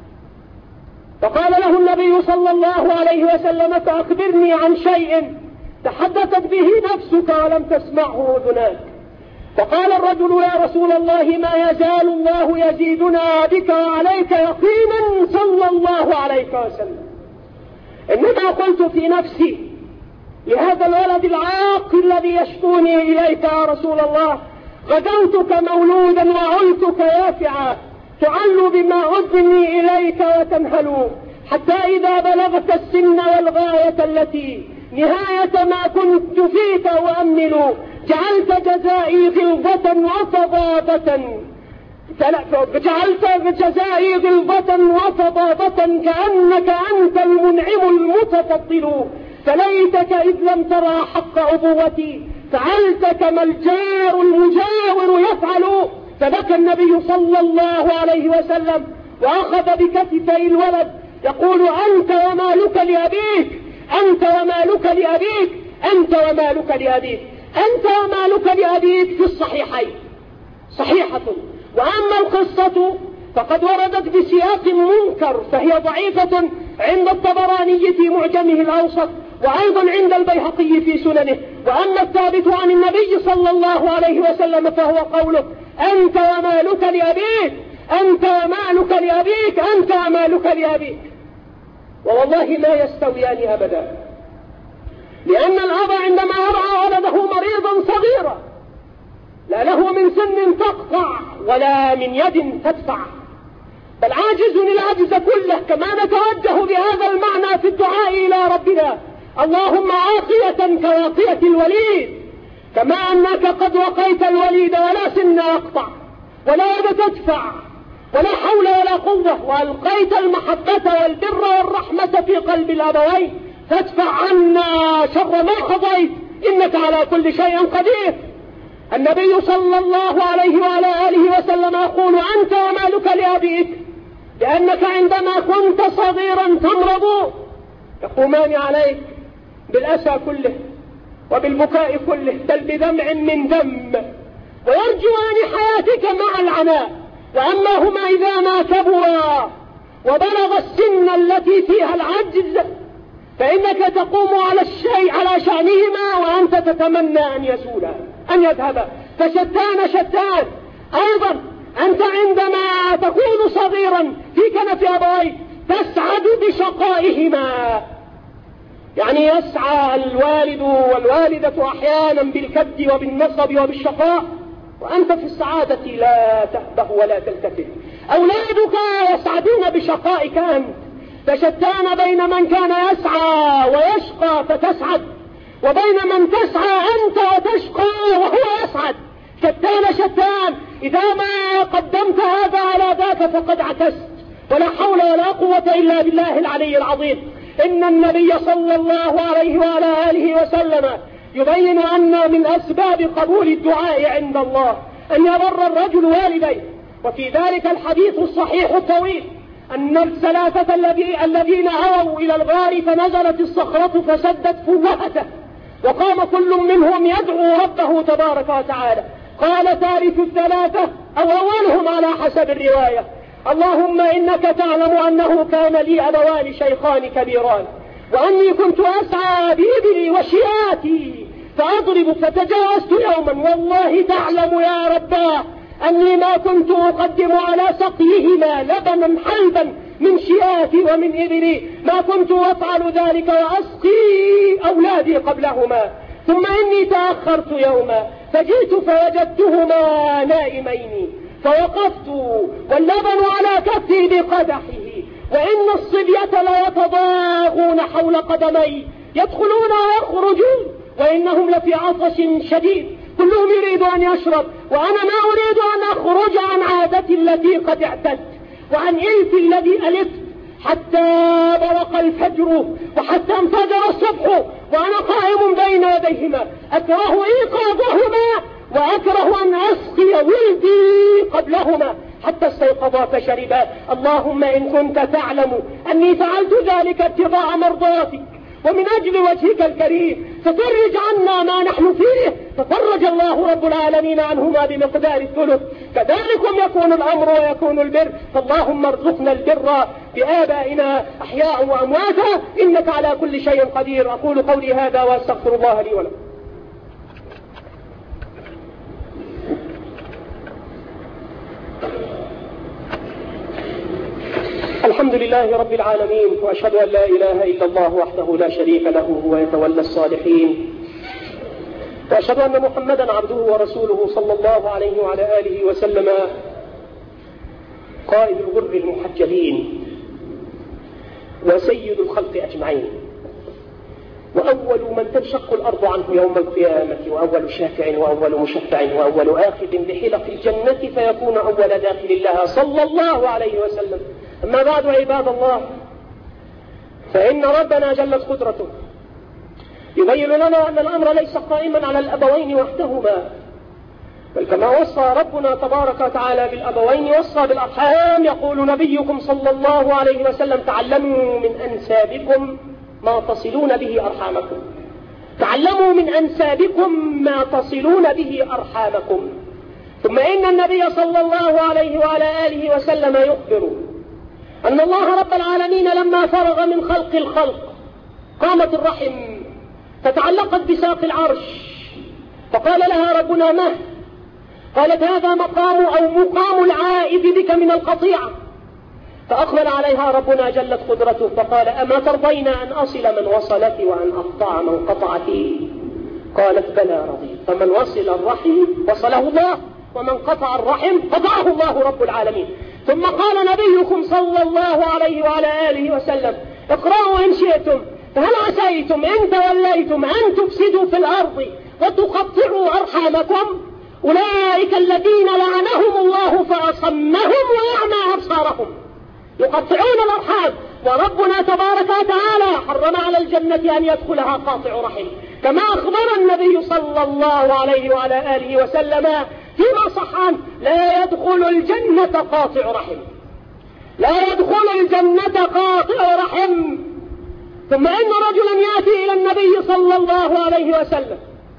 فقال له النبي صلى الله عليه وسلم: فأخبرني عن شيء تحدثت به نفسك ولم تسمعه أذناك. فقال الرجل: يا رسول الله، ما يزال الله يزيدنا بك وعليك يقينا صلى الله عليه وسلم. إنما قلت في نفسي لهذا الولد العاق الذي يشكوني إليك يا رسول الله: غدوتك مولودا وعلتك يافعا، تعل بما أذني إليك وتنهل، حتى إذا بلغت السن والغاية التي نهاية ما كنت فيك أؤمل، جعلت جزائي غلظة وفضاضة كأنك أنت المنعم المتفضل، فليتك إذ لم ترى حق أبوتي فعلت كما الجار المجاور يفعل. فبكى النبي صلى الله عليه وسلم وأخذ بكتفي الولد يقول: أنت ومالك لأبيك، أنت ومالك لأبيك، أنت ومالك لأبيك، أنت ومالك لأبيك في الصحيحين صحيحة. وأما القصة فقد وردت بسياق منكر فهي ضعيفة عند الطبراني في معجمه الأوسط، وأيضا عند البيهقي في سننه. وأما الثابت عن النبي صلى الله عليه وسلم فهو قوله: أنت ومالك لأبيك، أنت ومالك لأبيك، أنت ومالك لأبيك. ووالله ما يستويان أبدا، لأن الأب عندما يرعى ولده مريضا صغيرا لا له من سن تقطع ولا من يد تدفع، بل عاجز العجز كله. كما نتوجه بهذا المعنى في الدعاء إلى ربنا: اللهم عافية كواقية الوليد، كما أنك قد وقيت الوليد ولا سن يقطع ولا يد تدفع ولا حول ولا قوة، وألقيت المحبة والبر والرحمة في قلب الأبوين، فادفع عنا شر ما قضيت إنك على كل شيء قدير. النبي صلى الله عليه وعلى آله وسلم يقول: أنت ومالك لأبيك، لأنك عندما كنت صغيرا تمرض يقومان عليك بالأسى كله وبالبكاء كله، بل بدمع من دم، ويرجوان حياتك مع العناء. وأما هما إذا ما كبرا وبلغ السن التي فيها العجز فإنك تقوم على شأنهما وأنت تتمنى أن يزولا، أن يذهبا. فشتان شتان. أيضا أنت عندما تكون صغيرا في كنف أبويك تسعد بشقائهما، يعني يسعى الوالد والوالدة أحيانا بالكد وبالنصب وبالشقاء، وأنت في السعادة لا تهبه ولا تلتفت. أولادك يسعدون بشقائك أنت، فشتان بين من كان يسعى ويشقى فتسعد، وبين من تسعى أنت وتشقى وهو يسعد. شتان. إذا ما قدمت هذا على ذاك فقد عكست، ولا حول ولا قوة إلا بالله العلي العظيم. إن النبي صلى الله عليه وعلى آله وسلم يبين أن من أسباب قبول الدعاء عند الله أن يبر الرجل والديه، وفي ذلك الحديث الصحيح الطويل أن الثلاثة الذين أووا إلى الغار فنزلت الصخرة فسدت فوهته، وقام كل منهم يدعو ربه تبارك وتعالى. قال ثالث الثلاثة أو أولهم على حسب الرواية: اللهم إنك تعلم أنه كان لي أبوان شيخان كبيران، وأني كنت أسعى بإبلي وشياتي فأضرب، فتجاوزت يوما والله تعلم يا رباه أني ما كنت أقدم على سقيهما لبنا حلبا من شياتي ومن إبلي، ما كنت أفعل ذلك وأسقي أولادي قبلهما. ثم إني تأخرت يوما فجئت فوجدتهما نائمين، فوقفت واللبن على كفي بقدحه، وإن الصبية ليتضاغون حول قدمي يدخلون ويخرجون، وإنهم لفي عطش شديد، كلهم يريد أن يشرب، وأنا ما أريد أن أخرج عن عادتي التي قد اعتدت وعن إلفي الذي ألفت، حتى برق الفجر وحتى انفجر الصبح وأنا قائم بين يديهما أكره إيقاظهما وأكره أن أسقي ولدي قبلهما حتى استيقظا فشربا. اللهم إن كنت تعلم أني فعلت ذلك ابتغاء مرضاتك ومن أجل وجهك الكريم ففرج عنا ما نحن فيه، ففرج الله رب العالمين عنهما بمقدار الثلث. كذلكم يكون الأمر ويكون البر، فاللهم ارزقنا البر بآبائنا أحياء وأمواتا إنك على كل شيء قدير. أقول قولي هذا وأستغفر الله لي ولكم. الحمد لله رب العالمين، وأشهد أن لا إله إلا الله وحده لا شريك له هو يتولى الصالحين، وأشهد أن محمدا عبده ورسوله صلى الله عليه وعلى آله وسلم، قائد الغر المحجلين وسيد الخلق أجمعين، وأول من تنشق الأرض عنه يوم القيامة، وأول شافع وأول مشفع وأول آخذ بحلق الجنة فيكون أول داخل لها صلى الله عليه وسلم. أما بعد عباد الله، فإن ربنا جلت قدرته يبين لنا أن الأمر ليس قائما على الأبوين وحدهما، بل كما وصى ربنا تبارك وتعالى بالأبوين وصى بالأرحام. يقول نبيكم صلى الله عليه وسلم: تعلموا من أنسابكم ما تصلون به أرحامكم، تعلموا من أنسابكم ما تصلون به أرحامكم. ثم إن النبي صلى الله عليه وعلى آله وسلم يخبر أن الله رب العالمين لما فرغ من خلق الخلق قامت الرحم فتعلقت بساق العرش، فقال لها ربنا: ما؟ قالت: هذا مقام أو مقام العائد بك من القطيعة. فأقبل عليها ربنا جلت قدرته فقال: أما ترضين أن أصل من وصلك وأن أقطع من قطعك؟ قالت: بلى رضيت. فمن وصل الرحم وصله الله، ومن قطع الرحم قطعه الله رب العالمين. ثم قال نبيكم صلى الله عليه وعلى آله وسلم: اقرأوا إن شئتم فهل عسيتم إن توليتم أن تفسدوا في الأرض وتقطعوا أرحامكم؟ أولئك الذين لعنهم الله فأصمهم وأعمى أبصارهم. يقطعون الأرحام، وربنا تبارك وتعالى حرم على الجنة أن يدخلها قاطع رحم، كما أخبر النبي صلى الله عليه وعلى آله وسلم فيما صح عنه: لا يدخل الجنة قاطع رحم، لا يدخل الجنة قاطع رحم. ثم إن رجلا يأتي إلى النبي صلى الله عليه وسلم،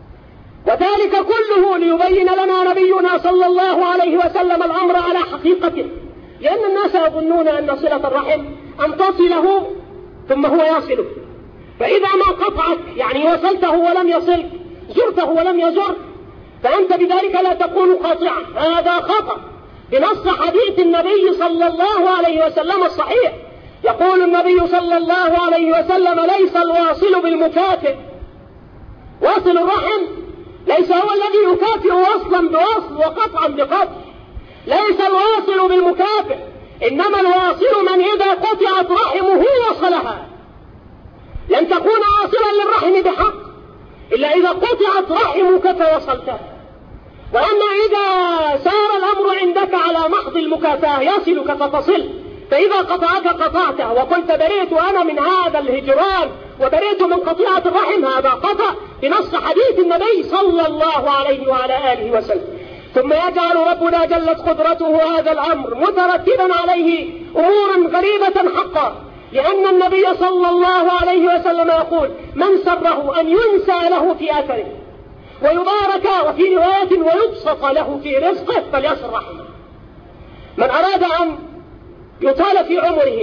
وذلك كله ليبين لنا نبينا صلى الله عليه وسلم الأمر على حقيقته، لأن الناس يظنون أن صلة الرحم أن تصله ثم هو يصله، فإذا ما قطعك يعني وصلته ولم يصلك، زرته ولم يزرك، فأنت بذلك لا تكون قاطعا. هذا خطأ بنص حديث النبي صلى الله عليه وسلم الصحيح. يقول النبي صلى الله عليه وسلم: ليس الواصل بالمكافئ. واصل الرحم ليس هو الذي يكافئ وصلا بوصل وقطعا بقطع، ليس الواصل بالمكافئ، إنما الواصل من إذا قطعت رحمه وصلها. لن تكون واصلا للرحم بحق إلا إذا قطعت رحمك فوصلتها. وأما إذا سار الأمر عندك على محض المكافأة يصلك فتصل، فإذا قطعك قطعته وقلت: بريت أنا من هذا الهجران وبريت من قطيعة الرحم، هذا قطع بنص حديث النبي صلى الله عليه وعلى آله وسلم. ثم يجعل ربنا جلت قدرته هذا الأمر مترتبا عليه أمورا غريبة حقا، لأن النبي صلى الله عليه وسلم يقول: من سره أن ينسى له في أثره ويبارك، وفي رواية ويبسط له في رزقه، فليصل رحمه. من أراد أن يطال في عمره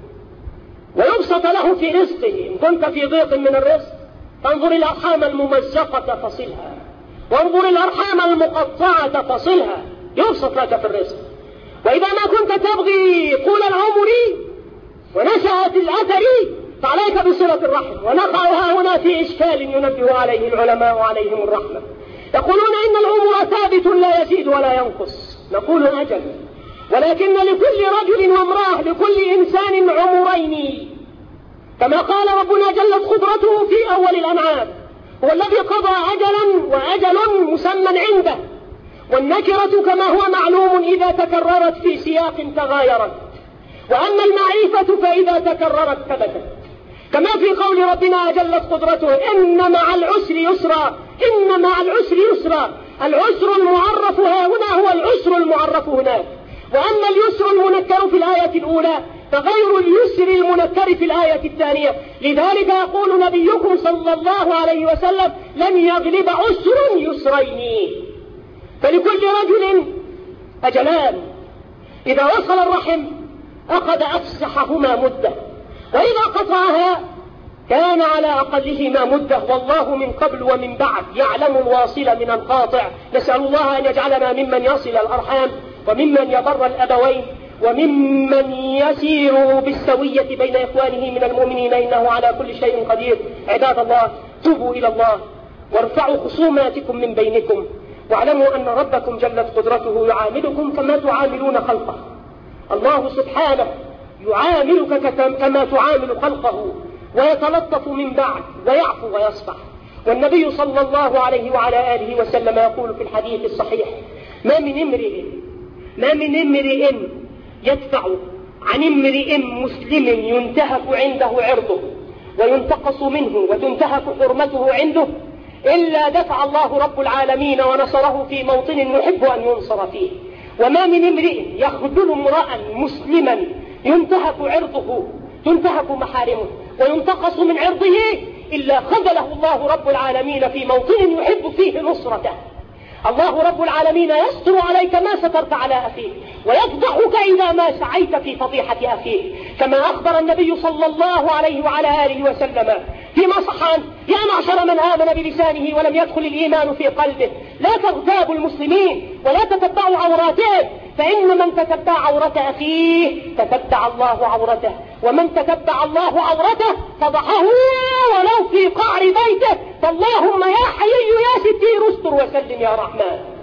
ويبسط له في رزقه، إن كنت في ضيق من الرزق فانظر الأرحام الممزقة فصلها، وانظر الأرحام المقطعة فصلها، يبسط لك في الرزق. وإذا ما كنت تبغي طول العمر ونشأة الأثر فعليك بصلة الرحم. ونقع هنا في إشكال ينبه عليه العلماء وعليهم الرحمة، يقولون إن العمر ثابت لا يزيد ولا ينقص. نقول: أجل، ولكن لكل رجل وامرأة، لكل إنسان عمرين، كما قال ربنا جلت قدرته في أول الأنعام: هو الذي قضى أجلا وأجل مسمى عنده، والنكرة كما هو معلوم إذا تكررت في سياق تغايرت، وأما المعرفة فإذا تكررت ثبتت، كما في قول ربنا جلت قدرته: إن مع العسر يسرا، إن مع العسر يسرا. العسر المعرف ها هنا هو العسر المعرف هناك، وأما اليسر المنكر في الآية الأولى فغير اليسر المنكر في الآية الثانية. لذلك يقول نبيكم صلى الله عليه وسلم: لن يغلب عسر يسرين. فلكل رجل أجلان، إذا وصل الرحم أخذ أفسحهما مدة، وإذا قطعها كان على أقلهما مدة، والله من قبل ومن بعد يعلم الواصل من القاطع. نسأل الله أن يجعلنا ممن يصل الأرحام، وممن يبر الأبوين، وممن يسير بالسوية بين إخوانه من المؤمنين، إنه على كل شيء قدير. عباد الله، توبوا إلى الله وارفعوا خصوماتكم من بينكم، واعلموا أن ربكم جلت قدرته يعاملكم كما تعاملون خلقه. الله سبحانه يعاملك كما تعامل خلقه، ويتلطف من بعد ويعفو ويصفح. والنبي صلى الله عليه وعلى آله وسلم يقول في الحديث الصحيح: ما من امرئ يدفع عن امرئ مسلم ينتهك عنده عرضه وينتقص منه وتنتهك حرمته عنده إلا دفع الله رب العالمين ونصره في موطن يحب أن ينصر فيه. وما من امرئ يخذل امرأ مسلما ينتهك عرضه، تنتهك محارمه وينتقص من عرضه إلا خذله الله رب العالمين في موطن يحب فيه نصرته. الله رب العالمين يستر عليك ما سترت على أخيك، ويفضحك إذا ما سعيت في فضيحة أخيك، كما أخبر النبي صلى الله عليه وعلى آله وسلم فيما صح عنه: يا معشر من آمن بلسانه ولم يدخل الإيمان في قلبه، لا تغتابوا المسلمين ولا تتبعوا عوراتهم، فإن من تتبع عورة أخيه تتبع الله عورته، ومن تتبع الله عورته فضحه ولو في قعر بيته. فاللهم يا حي يا ستير استر وسلم يا رحمن.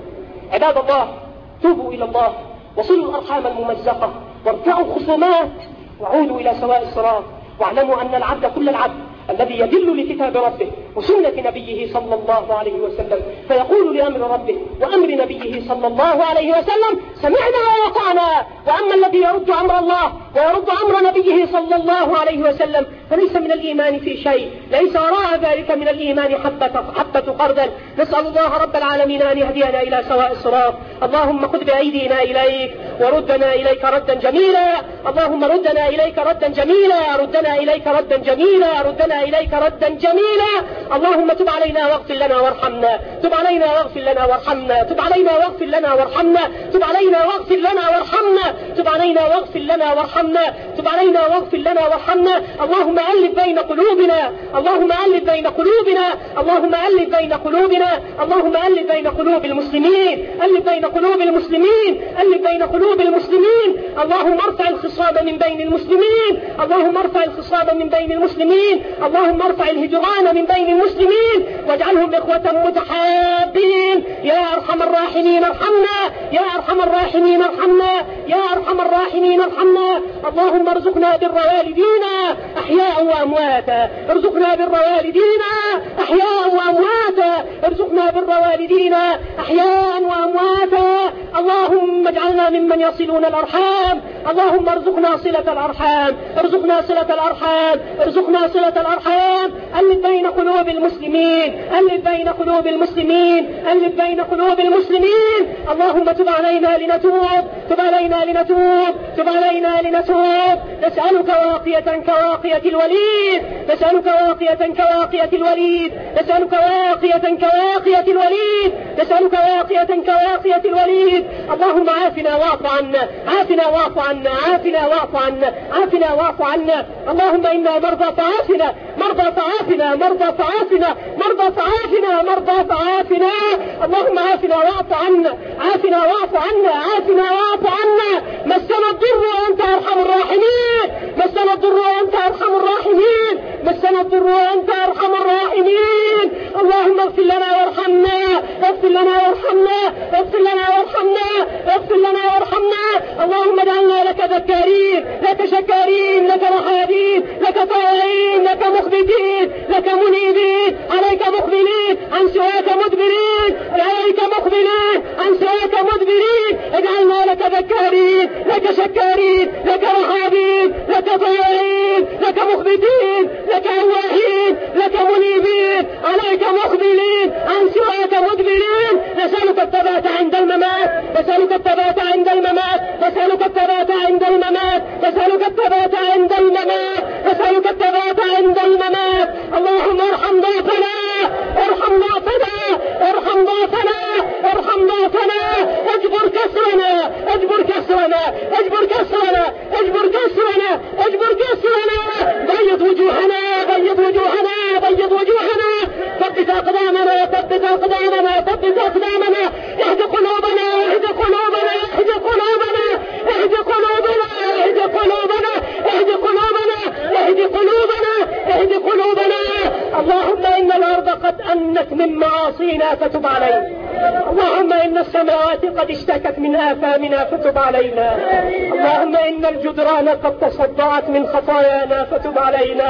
عباد الله، توبوا إلى الله وصلوا الأرحام الممزقة وارفعوا الخصومات وعودوا إلى سواء الصراط، واعلموا أن العبد كل العبد الذي يدل لكتاب ربه وسنة نبيه صلى الله عليه وسلم فيقول لأمر ربه وأمر نبيه صلى الله عليه وسلم سمعنا وأطعنا. وأما الذي يرد أمر الله ويرد أمر نبيه صلى الله عليه وسلم فليس من الإيمان في شيء، ليس وراء ذلك من الإيمان حبة خردل. نسأل الله رب العالمين أن يهدينا إلى سواء الصراط. اللهم خذ بأيدينا إليك وردنا إليك ردا جميلا، اللهم ردنا إليك ردا جميلا، ردنا إليك ردا جميلا، ردنا إليك ردا جميلا. اللهم تب علينا واغفر لنا وارحمنا، تب علينا واغفر لنا وارحمنا، تب علينا واغفر لنا وارحمنا، تب علينا واغفر لنا وارحمنا، تب علينا واغفر لنا وارحمنا، تب علينا واغفر لنا وارحمنا. اللهم ألف بين قلوبنا، اللهم ألف بين قلوبنا، اللهم ألف بين قلوبنا، اللهم ألف بين قلوب المسلمين، ألف بين قلوب المسلمين، ألف بين قلوب المسلمين. اللهم ارفع الخصام من بين المسلمين، اللهم ارفع الخصام من بين المسلمين، اللهم ارفع الهجران من بين المسلمين واجعلهم إخوة متحابين. يا أرحم الراحمين ارحمنا، يا أرحم الراحمين ارحمنا، يا أرحم الراحمين ارحمنا. اللهم ارزقنا بر والدينا أحياء وأمواتا، ارزقنا بر والدينا أحياء وأمواتا، ارزقنا بر والدينا أحياء وأمواتا. اللهم اجعلنا ممن يصلون الأرحام، اللهم ارزقنا صلة الأرحام، ارزقنا صلة الأرحام، ارزقنا صلة الأرحام. ألف بين قلوب المسلمين، ألف بين قلوب المسلمين، ألف بين قلوب المسلمين. اللهم تب علينا لنتوب، تب علينا لنتوب، تب علينا لنتوب. نسألك واقية كواقية الوليد، نسألك واقية كواقية الوليد، نسألك واقية كواقية الوليد، نسألك واقية كواقية الوليد. اللهم عافنا واعف عنا، عافنا واعف عنا، عافنا واعف عنا، عافنا واعف عنا. اللهم إنا مرضى فعافنا، مرضى فعافنا، مرضى فعافنا، مرضى فعافنا، مرضى فعافنا. اللهم عافنا واعف عنا، عافنا واعف عنا، عافنا واعف عنا. مسنا الضر وأنت أرحم الراحمين، مسنا الضر وأنت أرحم الراحمين، مسنا الضر وأنت أرحم الراحمين. اللهم اغفر لنا وارحمنا، اغفر لنا وارحمنا، اغفر لنا وارحمنا، اغفر لنا وارحمنا. اللهم اجعلنا لك ذكارين، لك شكارين، لك رحابين، لك طائعين، لك مخبتين، لك منيبين، عليك مقبلين، عن سواك مدبرين، عليك مقبلين، عن سواك مدبرين. اجعلنا لك ذكارين، لك شكارين، لك رحابين، لك طائعين، لك مخبتين، لك أواهين، لك منيبين، عليك مقبلين، عن سواك مدبرين. نسألك الثبات عند الممات، نسألك الثبات عند الممات، نسألك الثبات عند الممات، نسألك الثبات عند الممات، نسألك الثبات عند الممات. اللهم ارحم ضعفنا، ارحم ضعفنا، ارحم ضعفنا، ارحم ضعفنا. اجبر كسرنا، اجبر كسرنا، اجبر كسرنا، اجبر كسرنا، اجبر كسرنا. بيض وجوهنا، بيض وجوهنا، بيض وجوهنا. ثبت أقدامنا، ثبت أقدامنا، ثبت أقدامنا. اهد قلوبنا، اهد قلوبنا، اهد قلوبنا، اهد قلوبنا، اهد قلوبنا، اهد قلوبنا، اهد قلوبنا، اهد قلوبنا. اللهم إن الأرض قد أنت من معاصينا فتب علينا، اللهم إن السماوات قد اشتكت من آثامنا فتب علينا، اللهم إن الجدران قد تصدعت من خطايانا فتب علينا.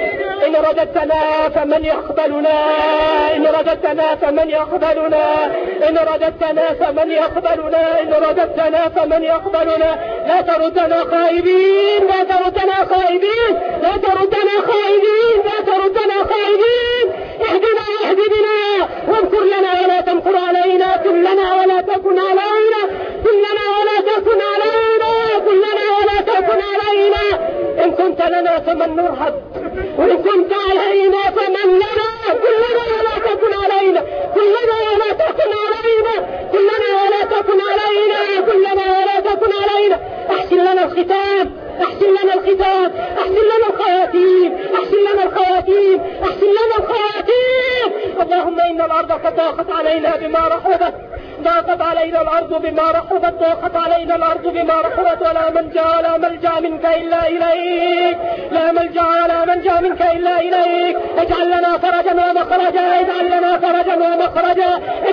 إن رددتنا فمن يقبلنا، إن رددتنا فمن يقبلنا، إن رددتنا فمن يقبلنا، إن رددتنا فمن يقبلنا. لا تردنا خائبين، لا تردنا خائبين، لا تردنا خائبين، لا تردنا خائبين. اهدنا واهد بنا وامكر لنا ولا تمكر علينا، كن لنا ولا تكن علينا، كن لنا ولا تكن علينا، كن لنا ولا تكن علينا. إن كنت لنا فمن نرهب، وإن كنت علينا فمن لنا. كن لنا ولا تكن علينا، كن لنا ولا تكن علينا، كن لنا ولا تكن علينا، كن لنا ولا تكن علينا. احسن لنا الختام، احسن لنا الختام، احسن لنا الخواتيم، احسن لنا الخواتيم، احسن لنا الخواتيم. اللهم إن الأرض قد ضاقت علينا بما رحبت، ضاقت علينا الأرض بما رحبت، ضاقت علينا الأرض بما رحبت. ولا ملجأ ولا ملجأ منك إلا إليك، لا ملجأ ولا ملجأ منك إلا إليك. اجعل لنا فرجا ومخرجا، اجعل لنا فرجا ومخرجا،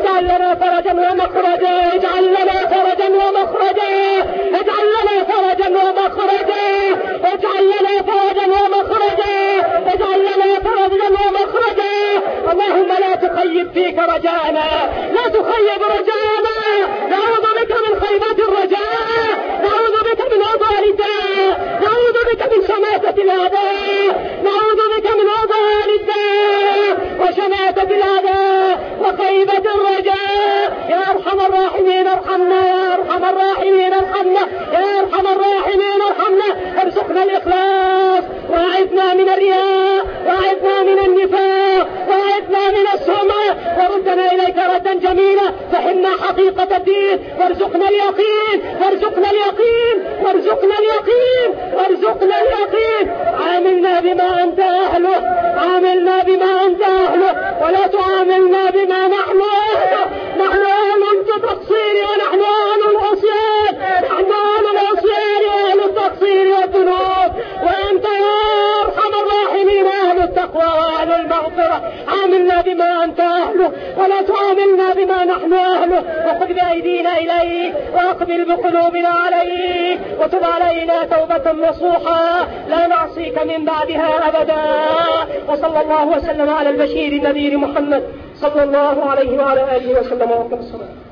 اجعل لنا فرجا ومخرجا، اجعل لنا فرجا ومخرجا، اجعل لنا فرجا ومخرجا، اجعل لنا فرجا ومخرجا، اجعل لنا فرجا ومخرجا. اللهم لا تخيب فيك رجاءنا، لا تخيب رجاءنا، نعوذ بك من خيبة الرجاء، نعوذ بك من عضال الداء، نعوذ بك من شماتة الأعداء، نعوذ بك من عضال الداء وشماتة الأعداء وخيبة الرجاء. يا أرحم الراحمين ارحمنا، يا أرحم الراحمين ارحمنا، يا أرحم الراحمين ارحمنا. ارزقنا الإخلاص وأعذنا من الرياء، وأعذنا من النفاق، وأعذنا من السمعة، وردنا إليك ردا جميلا. فهمنا حقيقة الدين، وارزقنا اليقين، وارزقنا اليقين، وارزقنا اليقين، وارزقنا اليقين. عاملنا بما أنت أهله، عاملنا بما أنت أهله، ولا تعاملنا بما نحن أهله. نحن أهل التقصير ونحن أهل العصيان، نحن أهل العصيان وأهل التقصير والذنوب، وأنت يا أرحم الراحمين أهل التقوى وأهل المغفرة. عاملنا بما أنت أهله ولا تعاملنا بما نحن أهله. وخذ بأيدينا إليك، وأقبل بقلوبنا عليك، وتب علينا توبة نصوحا لا نعصيك من بعدها أبدا. وصلى الله وسلم على البشير النذير محمد صلى الله عليه وعلى آله وسلم. وقم الصلاة.